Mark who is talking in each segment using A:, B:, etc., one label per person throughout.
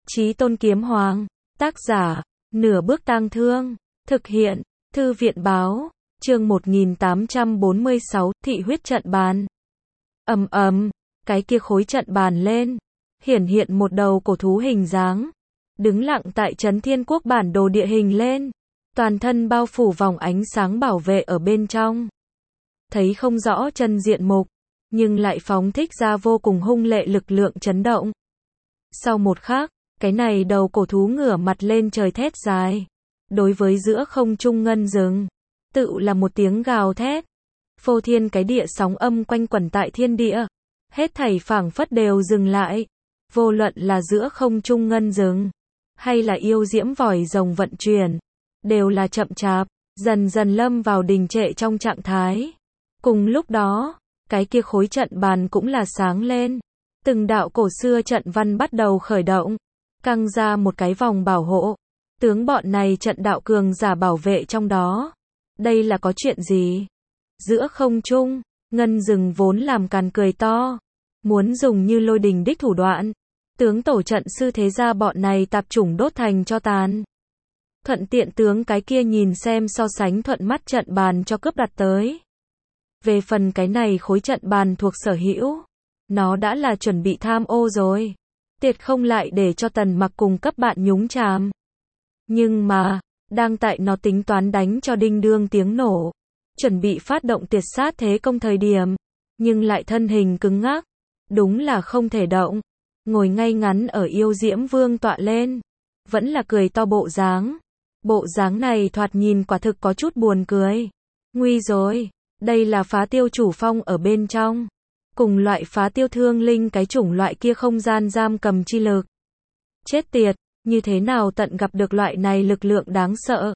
A: Chí Tôn Kiếm Hoàng, tác giả, Nửa Bước Tang Thương, thực hiện, Thư viện báo, chương 1846, thị huyết trận bàn. Cái kia khối trận bàn lên, hiển hiện một đầu cổ thú hình dáng, đứng lặng tại Trấn Thiên Quốc bản đồ địa hình lên, toàn thân bao phủ vòng ánh sáng bảo vệ ở bên trong. Thấy không rõ chân diện mục, nhưng lại phóng thích ra vô cùng hung lệ lực lượng chấn động. Sau một khắc, cái này đầu cổ thú ngửa mặt lên trời thét dài, đối với giữa không trung ngân rừng, tự là một tiếng gào thét. Phô thiên cái địa sóng âm quanh quẩn tại thiên địa, hết thảy phảng phất đều dừng lại, vô luận là giữa không trung ngân rừng, hay là yêu diễm vòi rồng vận chuyển, đều là chậm chạp, dần dần lâm vào đình trệ trong trạng thái. Cùng lúc đó, cái kia khối trận bàn cũng là sáng lên, từng đạo cổ xưa trận văn bắt đầu khởi động, căng ra một cái vòng bảo hộ, tướng bọn này trận đạo cường giả bảo vệ trong đó. Đây là có chuyện gì? Giữa không trung, ngân rừng vốn làm càn cười to, muốn dùng như lôi đình đích thủ đoạn, tướng tổ trận sư thế gia bọn này tạp chủng đốt thành cho tàn. Thuận tiện tướng cái kia nhìn xem so sánh thuận mắt trận bàn cho cướp đặt tới. Về phần cái này khối trận bàn thuộc sở hữu, nó đã là chuẩn bị tham ô rồi, tuyệt không lại để cho Tần Mặc cùng cấp bạn nhúng chàm. Nhưng mà, đang tại nó tính toán đánh cho đinh đương tiếng nổ, chuẩn bị phát động tuyệt sát thế công thời điểm, nhưng lại thân hình cứng ngắc, đúng là không thể động, ngồi ngay ngắn ở yêu diễm vương tọa lên, vẫn là cười to bộ dáng. Bộ dáng này thoạt nhìn quả thực có chút buồn cười. Nguy rồi, đây là phá tiêu chủ phong ở bên trong, cùng loại phá tiêu thương linh cái chủng loại kia không gian giam cầm chi lực. Chết tiệt, như thế nào tận gặp được loại này lực lượng đáng sợ.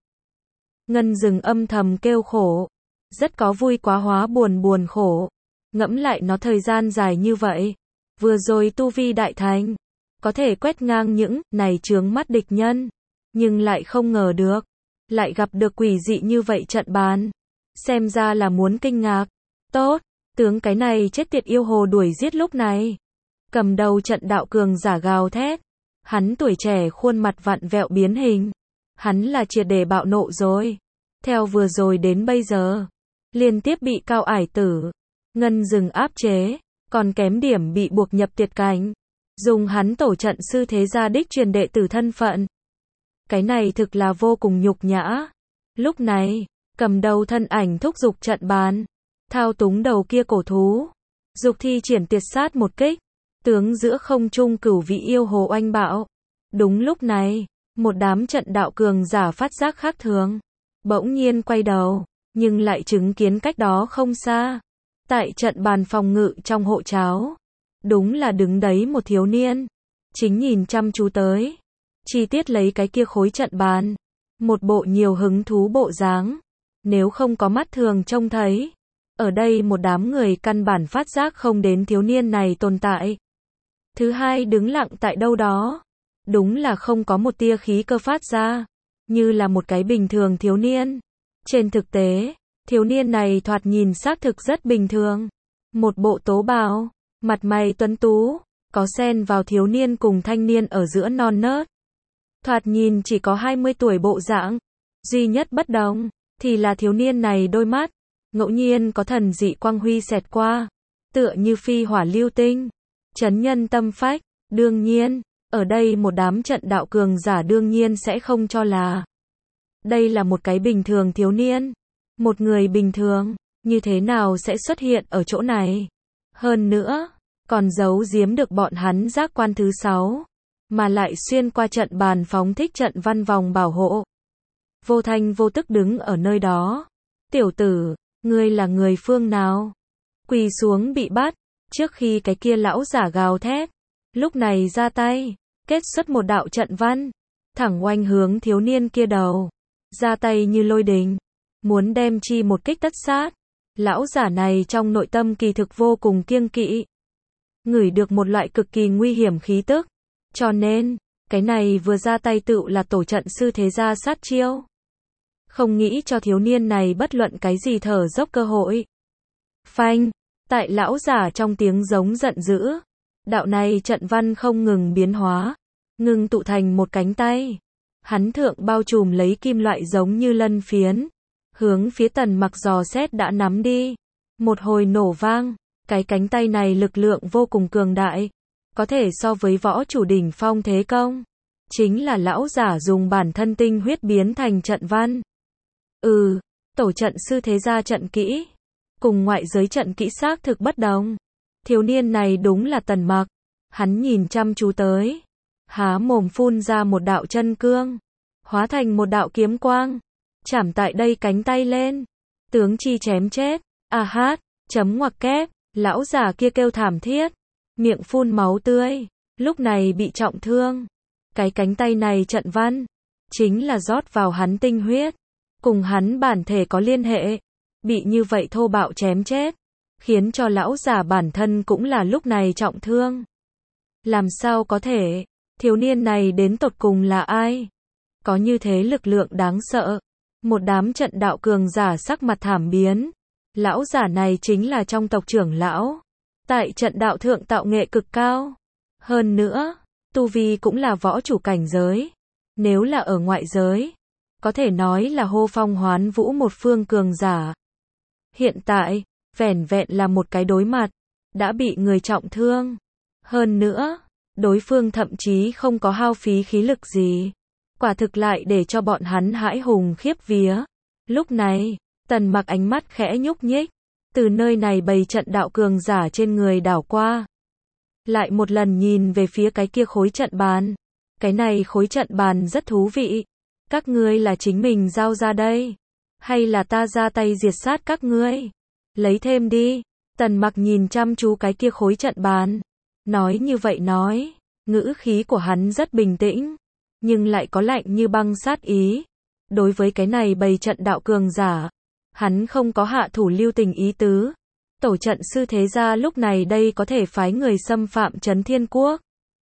A: Ngân rừng âm thầm kêu khổ, rất có vui quá hóa buồn khổ. Ngẫm lại nó thời gian dài như vậy, vừa rồi tu vi đại thành, có thể quét ngang những này chướng mắt địch nhân, nhưng lại không ngờ được, lại gặp được quỷ dị như vậy trận bàn. Xem ra là muốn kinh ngạc. Tốt, tướng cái này chết tiệt yêu hồ đuổi giết lúc này. Cầm đầu trận đạo cường giả gào thét. Hắn tuổi trẻ khuôn mặt vặn vẹo biến hình. Hắn là triệt để bạo nộ rồi. Theo vừa rồi đến bây giờ, liên tiếp bị cao ải tử, ngân rừng áp chế, còn kém điểm bị buộc nhập tuyệt cảnh. Dùng hắn tổ trận sư thế gia đích truyền đệ tử thân phận. Cái này thực là vô cùng nhục nhã. Lúc này, cầm đầu thân ảnh thúc giục trận bàn, thao túng đầu kia cổ thú, dục thi triển tuyệt sát một kích, tướng giữa không trung cửu vị yêu hồ oanh bạo. Đúng lúc này, một đám trận đạo cường giả phát giác khác thường, bỗng nhiên quay đầu, nhưng lại chứng kiến cách đó không xa, tại trận bàn phòng ngự trong hộ cháo, đúng là đứng đấy một thiếu niên, chính nhìn chăm chú tới, chi tiết lấy cái kia khối trận bàn, một bộ nhiều hứng thú bộ dáng. Nếu không có mắt thường trông thấy, ở đây một đám người căn bản phát giác không đến thiếu niên này tồn tại. Thứ hai đứng lặng tại đâu đó, đúng là không có một tia khí cơ phát ra, như là một cái bình thường thiếu niên. Trên thực tế, thiếu niên này thoạt nhìn xác thực rất bình thường. Một bộ tố bào, mặt mày tuấn tú, có xen vào thiếu niên cùng thanh niên ở giữa non nớt. Thoạt nhìn chỉ có 20 tuổi bộ dạng, duy nhất bất đồng thì là thiếu niên này đôi mắt, ngẫu nhiên có thần dị quang huy xẹt qua, tựa như phi hỏa lưu tinh, chấn nhân tâm phách. Đương nhiên, ở đây một đám trận đạo cường giả đương nhiên sẽ không cho là đây là một cái bình thường thiếu niên. Một người bình thường, như thế nào sẽ xuất hiện ở chỗ này? Hơn nữa, còn giấu giếm được bọn hắn giác quan thứ 6, mà lại xuyên qua trận bàn phóng thích trận văn vòng bảo hộ. Vô thanh vô tức đứng ở nơi đó. Tiểu tử, ngươi là người phương nào? Quỳ xuống bị bắt, trước khi cái kia lão giả gào thét, lúc này ra tay, kết xuất một đạo trận văn, thẳng oanh hướng thiếu niên kia đầu, ra tay như lôi đình, muốn đem chi một kích tất sát. Lão giả này trong nội tâm kỳ thực vô cùng kiêng kỵ, ngửi được một loại cực kỳ nguy hiểm khí tức, cho nên, cái này vừa ra tay tựu là tổ trận sư thế gia sát chiêu. Không nghĩ cho thiếu niên này bất luận cái gì thở dốc cơ hội. Phanh, tại lão giả trong tiếng giống giận dữ, đạo này trận văn không ngừng biến hóa, ngưng tụ thành một cánh tay. Hắn thượng bao trùm lấy kim loại giống như lân phiến, hướng phía Tần Mặc dò xét đã nắm đi. Một hồi nổ vang, cái cánh tay này lực lượng vô cùng cường đại, có thể so với võ chủ đỉnh phong thế công. Chính là lão giả dùng bản thân tinh huyết biến thành trận văn. Tổ trận sư thế gia trận kỹ, cùng ngoại giới trận kỹ xác thực bất đồng. Thiếu niên này đúng là Tần Mặc. Hắn nhìn chăm chú tới, há mồm phun ra một đạo chân cương, hóa thành một đạo kiếm quang, chảm tại đây cánh tay lên. Tướng chi chém chết. A hát, chấm ngoặc kép, lão già kia kêu thảm thiết, miệng phun máu tươi, lúc này bị trọng thương. Cái cánh tay này trận văn, chính là rót vào hắn tinh huyết, cùng hắn bản thể có liên hệ, bị như vậy thô bạo chém chết, khiến cho lão già bản thân cũng là lúc này trọng thương. Làm sao có thể, thiếu niên này đến tột cùng là ai? Có như thế lực lượng đáng sợ. Một đám trận đạo cường giả sắc mặt thảm biến. Lão giả này chính là trong tộc trưởng lão, tại trận đạo thượng tạo nghệ cực cao. Hơn nữa, tu vi cũng là võ chủ cảnh giới. Nếu là ở ngoại giới, có thể nói là hô phong hoán vũ một phương cường giả. Hiện tại, vẻn vẹn là một cái đối mặt, đã bị người trọng thương. Hơn nữa, đối phương thậm chí không có hao phí khí lực gì. Quả thực lại để cho bọn hắn hãi hùng khiếp vía. Lúc này, Tần Mặc ánh mắt khẽ nhúc nhích, từ nơi này bày trận đạo cường giả trên người đảo qua. Lại một lần nhìn về phía cái kia khối trận bàn. Cái này khối trận bàn rất thú vị. Các ngươi là chính mình giao ra đây, hay là ta ra tay diệt sát các ngươi? Lấy thêm đi. Tần Mặc nhìn chăm chú cái kia khối trận bàn. Nói như vậy nói, ngữ khí của hắn rất bình tĩnh, nhưng lại có lạnh như băng sát ý. Đối với cái này bày trận đạo cường giả, hắn không có hạ thủ lưu tình ý tứ. Tổ trận sư thế gia lúc này đây có thể phái người xâm phạm Trấn Thiên Quốc,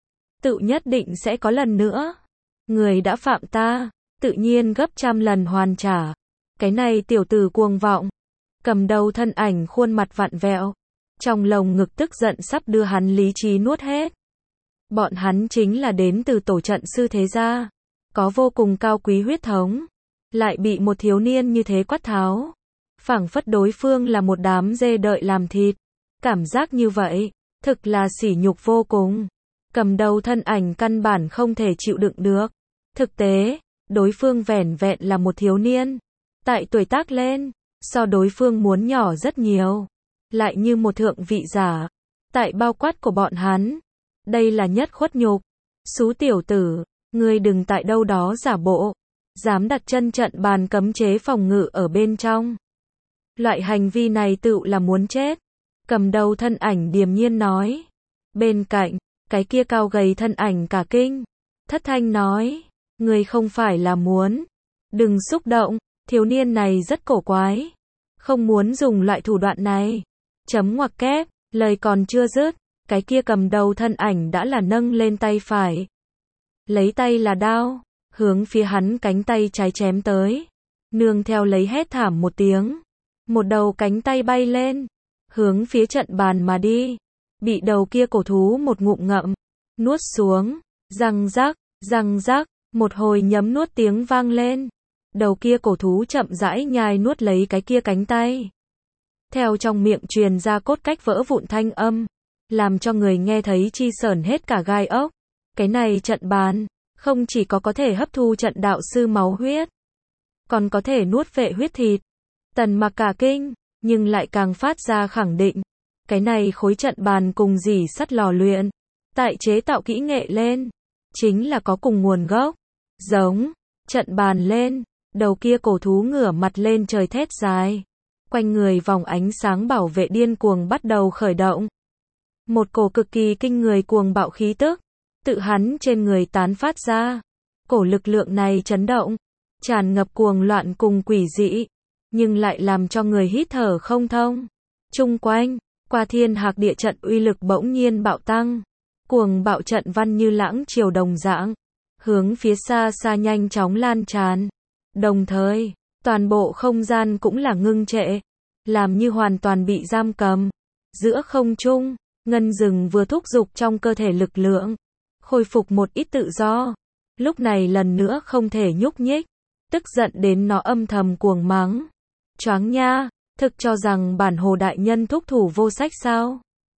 A: tự nhất định sẽ có lần nữa. Người đã phạm ta, tự nhiên gấp trăm lần hoàn trả. Cái này tiểu tử cuồng vọng, cầm đầu thân ảnh khuôn mặt vặn vẹo, trong lồng ngực tức giận sắp đưa hắn lý trí nuốt hết. Bọn hắn chính là đến từ tổ trận sư thế gia, có vô cùng cao quý huyết thống, lại bị một thiếu niên như thế quát tháo, phảng phất đối phương là một đám dê đợi làm thịt. Cảm giác như vậy, thực là sỉ nhục vô cùng. Cầm đầu thân ảnh căn bản không thể chịu đựng được. Thực tế, đối phương vẻn vẹn là một thiếu niên, tại tuổi tác lên, so đối phương muốn nhỏ rất nhiều, lại như một thượng vị giả, tại bao quát của bọn hắn. Đây là nhất khuất nhục. Xú tiểu tử, ngươi đừng tại đâu đó giả bộ, dám đặt chân trận bàn cấm chế phòng ngự ở bên trong. Loại hành vi này tựu là muốn chết. Cầm đầu thân ảnh điềm nhiên nói. Bên cạnh, cái kia cao gầy thân ảnh cả kinh, thất thanh nói, ngươi không phải là muốn. Đừng xúc động, thiếu niên này rất cổ quái, không muốn dùng loại thủ đoạn này. Chấm ngoặc kép, lời còn chưa dứt, cái kia cầm đầu thân ảnh đã là nâng lên tay phải, lấy tay là đao, hướng phía hắn cánh tay trái chém tới. Nương theo lấy hét thảm một tiếng, một đầu cánh tay bay lên, hướng phía trận bàn mà đi, bị đầu kia cổ thú một ngụm ngậm, nuốt xuống. Răng rắc, một hồi nhấm nuốt tiếng vang lên. Đầu kia cổ thú chậm rãi nhai nuốt lấy cái kia cánh tay. Theo trong miệng truyền ra cốt cách vỡ vụn thanh âm, làm cho người nghe thấy chi sởn hết cả gai ốc. Cái này trận bàn, không chỉ có thể hấp thu trận đạo sư máu huyết, còn có thể nuốt vệ huyết thịt. Tần Mặc cả kinh, nhưng lại càng phát ra khẳng định. Cái này khối trận bàn cùng dỉ sắt lò luyện, tại chế tạo kỹ nghệ lên, chính là có cùng nguồn gốc. Giống, trận bàn lên, đầu kia cổ thú ngửa mặt lên trời thét dài. Quanh người vòng ánh sáng bảo vệ điên cuồng bắt đầu khởi động. Một cổ cực kỳ kinh người cuồng bạo khí tức, tự hắn trên người tán phát ra. Cổ lực lượng này chấn động, tràn ngập cuồng loạn cùng quỷ dị, nhưng lại làm cho người hít thở không thông. Chung quanh, qua thiên hạc địa trận uy lực bỗng nhiên bạo tăng. Cuồng bạo trận văn như lãng triều đồng dạng, hướng phía xa xa nhanh chóng lan tràn. Đồng thời, toàn bộ không gian cũng là ngưng trệ, làm như hoàn toàn bị giam cầm. Giữa không trung, ngân rừng vừa thúc giục trong cơ thể lực lượng, khôi phục một ít tự do. Lúc này lần nữa không thể nhúc nhích, tức giận đến nó âm thầm cuồng mắng. Choáng nha, thực cho rằng bản Hồ đại nhân thúc thủ vô sách sao?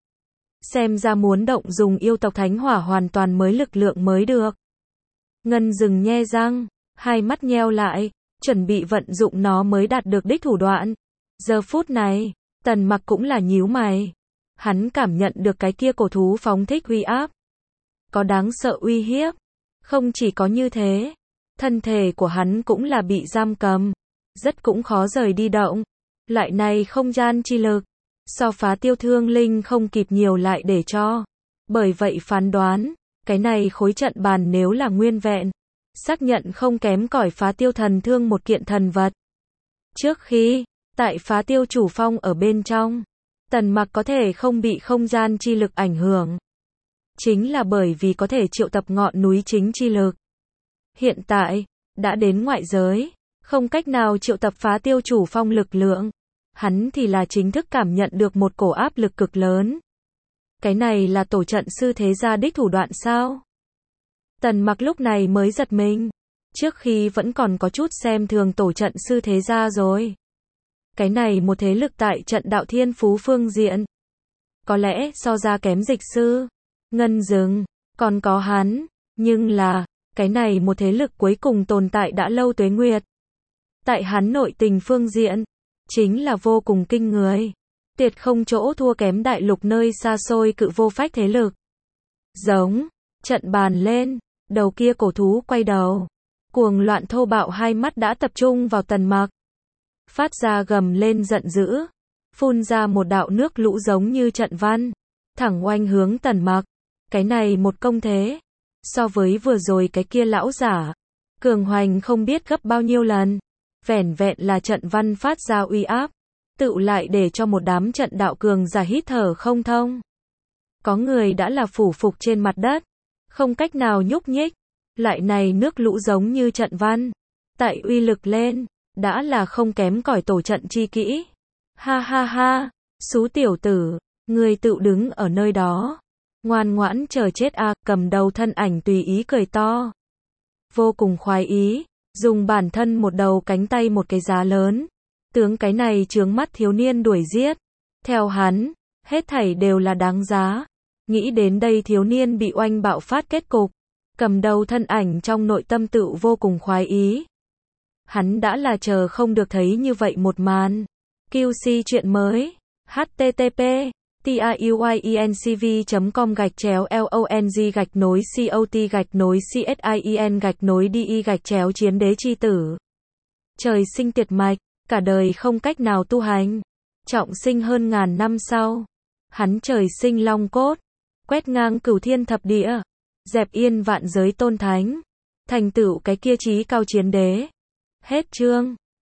A: Xem ra muốn động dùng yêu tộc thánh hỏa hoàn toàn mới lực lượng mới được. Ngân dừng nhe răng, hai mắt nheo lại, chuẩn bị vận dụng nó mới đạt được đích thủ đoạn. Giờ phút này, Tần Mặc cũng là nhíu mày. Hắn cảm nhận được cái kia cổ thú phóng thích uy áp. Có đáng sợ uy hiếp. Không chỉ có như thế, thân thể của hắn cũng là bị giam cầm. Rất cũng khó rời đi động. Loại này không gian chi lực. So Phá Tiêu Thương Linh không kịp nhiều lại để cho. Bởi vậy phán đoán, cái này khối trận bàn nếu là nguyên vẹn, xác nhận không kém cỏi Phá Tiêu Thần Thương một kiện thần vật. Trước khi, tại Phá Tiêu Chủ Phong ở bên trong, Tần Mặc có thể không bị không gian chi lực ảnh hưởng. Chính là bởi vì có thể triệu tập ngọn núi chính chi lực. Hiện tại, đã đến ngoại giới, không cách nào triệu tập Phá Tiêu Chủ Phong lực lượng. Hắn thì là chính thức cảm nhận được một cổ áp lực cực lớn. Cái này là tổ trận sư thế gia đích thủ đoạn sao? Tần Mặc lúc này mới giật mình. Trước khi vẫn còn có chút xem thường tổ trận sư thế gia rồi. Cái này một thế lực tại trận đạo thiên phú phương diện. Có lẽ so ra kém dịch sư, Ngân Dừng, còn có hắn. Nhưng là, cái này một thế lực cuối cùng tồn tại đã lâu tuế nguyệt. Tại hắn nội tình phương diện, chính là vô cùng kinh người. Tuyệt không chỗ thua kém đại lục nơi xa xôi cự vô phách thế lực. Giống, trận bàn lên, đầu kia cổ thú quay đầu. Cuồng loạn thô bạo hai mắt đã tập trung vào Tần Mặc. Phát ra gầm lên giận dữ. Phun ra một đạo nước lũ giống như trận văn. Thẳng oanh hướng Tần Mặc. Cái này một công thế. So với vừa rồi cái kia lão giả. Cường hoành không biết gấp bao nhiêu lần. Vẻn vẹn là trận văn phát ra uy áp. Tự lại để cho một đám trận đạo cường giả hít thở không thông. Có người đã là phủ phục trên mặt đất. Không cách nào nhúc nhích. Lại này nước lũ giống như trận văn. Tại uy lực lên. Đã là không kém cỏi tổ trận chi kỹ. Ha ha ha. Xú tiểu tử. Người tự đứng ở nơi đó. Ngoan ngoãn chờ chết à. Cầm đầu thân ảnh tùy ý cười to. Vô cùng khoái ý. Dùng bản thân một đầu cánh tay một cái giá lớn. Tướng cái này chướng mắt thiếu niên đuổi giết. Theo hắn, hết thảy đều là đáng giá. Nghĩ đến đây thiếu niên bị oanh bạo phát kết cục. Cầm đầu thân ảnh trong nội tâm tự vô cùng khoái ý. Hắn đã là chờ không được thấy như vậy một màn. QC chuyện mới. http tiuyenv.com/long-cot-cien-di-chiến đế chi tử. Trời sinh tuyệt mạch, cả đời không cách nào tu hành. Trọng sinh hơn ngàn năm sau. Hắn trời sinh long cốt. Quét ngang cửu thiên thập địa. Dẹp yên vạn giới tôn thánh. Thành tựu cái kia chí cao chiến đế. Hết chương.